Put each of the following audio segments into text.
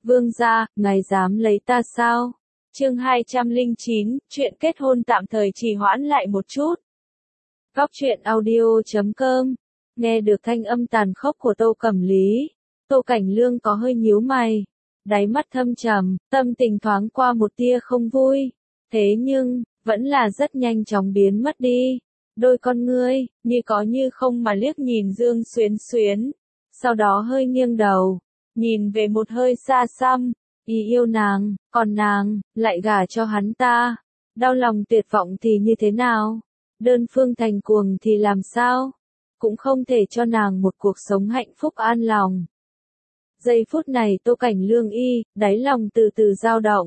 Vương gia, ngài dám lấy ta sao? Chương 209, chuyện kết hôn tạm thời trì hoãn lại một chút. Góc truyện audio.com. Nghe được thanh âm tàn khốc của Tô Cẩm Lý, Tô Cảnh Lương có hơi nhíu mày, đáy mắt thâm trầm, tâm tình thoáng qua một tia không vui. Thế nhưng, vẫn là rất nhanh chóng biến mất đi. Đôi con ngươi, như có như không mà liếc nhìn Dương Xuyến Xuyến. Sau đó hơi nghiêng đầu, nhìn về một hơi xa xăm, ý yêu nàng, còn nàng, lại gả cho hắn ta. Đau lòng tuyệt vọng thì như thế nào? Đơn phương thành cuồng thì làm sao? Cũng không thể cho nàng một cuộc sống hạnh phúc an lòng. Giây phút này Tô Cảnh Lương đáy lòng từ từ dao động.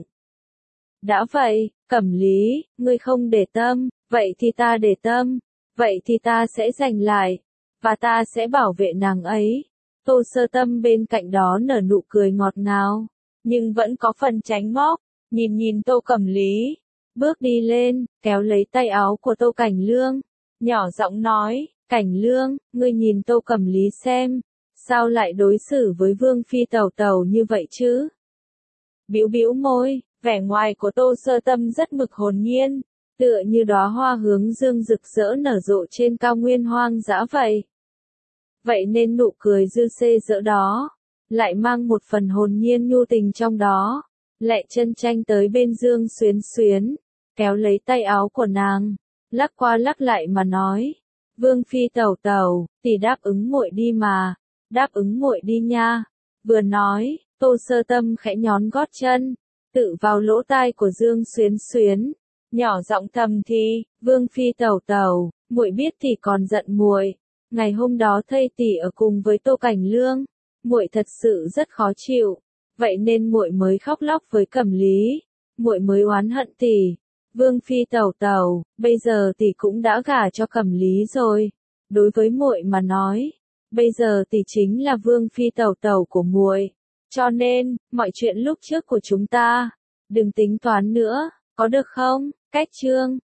Đã vậy, Cẩm Lý, ngươi không để tâm, vậy thì ta để tâm, vậy thì ta sẽ giành lại, và ta sẽ bảo vệ nàng ấy. Tô Sơ Tâm bên cạnh đó nở nụ cười ngọt ngào, nhưng vẫn có phần tránh móc, nhìn Tô Cẩm Lý, bước đi lên, kéo lấy tay áo của Tô Cảnh Lương, nhỏ giọng nói, Cảnh Lương, ngươi nhìn Tô Cẩm Lý xem, sao lại đối xử với Vương Phi Tẩu Tẩu như vậy chứ? Bĩu bĩu môi, vẻ ngoài của Tô Sơ Tâm rất mực hồn nhiên, tựa như đóa hoa hướng dương rực rỡ nở rộ trên cao nguyên hoang dã vậy. Vậy nên nụ cười dư xê dỡ đó, lại mang một phần hồn nhiên nhu tình trong đó. Lệ chân tranh tới bên Dương Xuyến Xuyến, kéo lấy tay áo của nàng, lắc qua lắc lại mà nói, Vương Phi Tẩu Tẩu, tỷ đáp ứng muội đi mà, đáp ứng muội đi nha. Vừa nói, Tô Sơ Tâm khẽ nhón gót chân, tự vào lỗ tai của Dương Xuyến Xuyến, nhỏ giọng thầm thì, Vương Phi Tẩu Tẩu, muội biết tỷ còn giận muội. Ngày hôm đó thây tỷ ở cùng với Tô Cảnh Lương, muội thật sự rất khó chịu, vậy nên muội mới khóc lóc với Cẩm Lý, muội mới oán hận tỷ. Vương Phi Tẩu Tẩu, bây giờ tỷ cũng đã gả cho Cẩm Lý rồi, đối với muội mà nói, bây giờ tỷ chính là Vương Phi Tẩu Tẩu của muội, cho nên mọi chuyện lúc trước của chúng ta, đừng tính toán nữa, có được không? Cách chương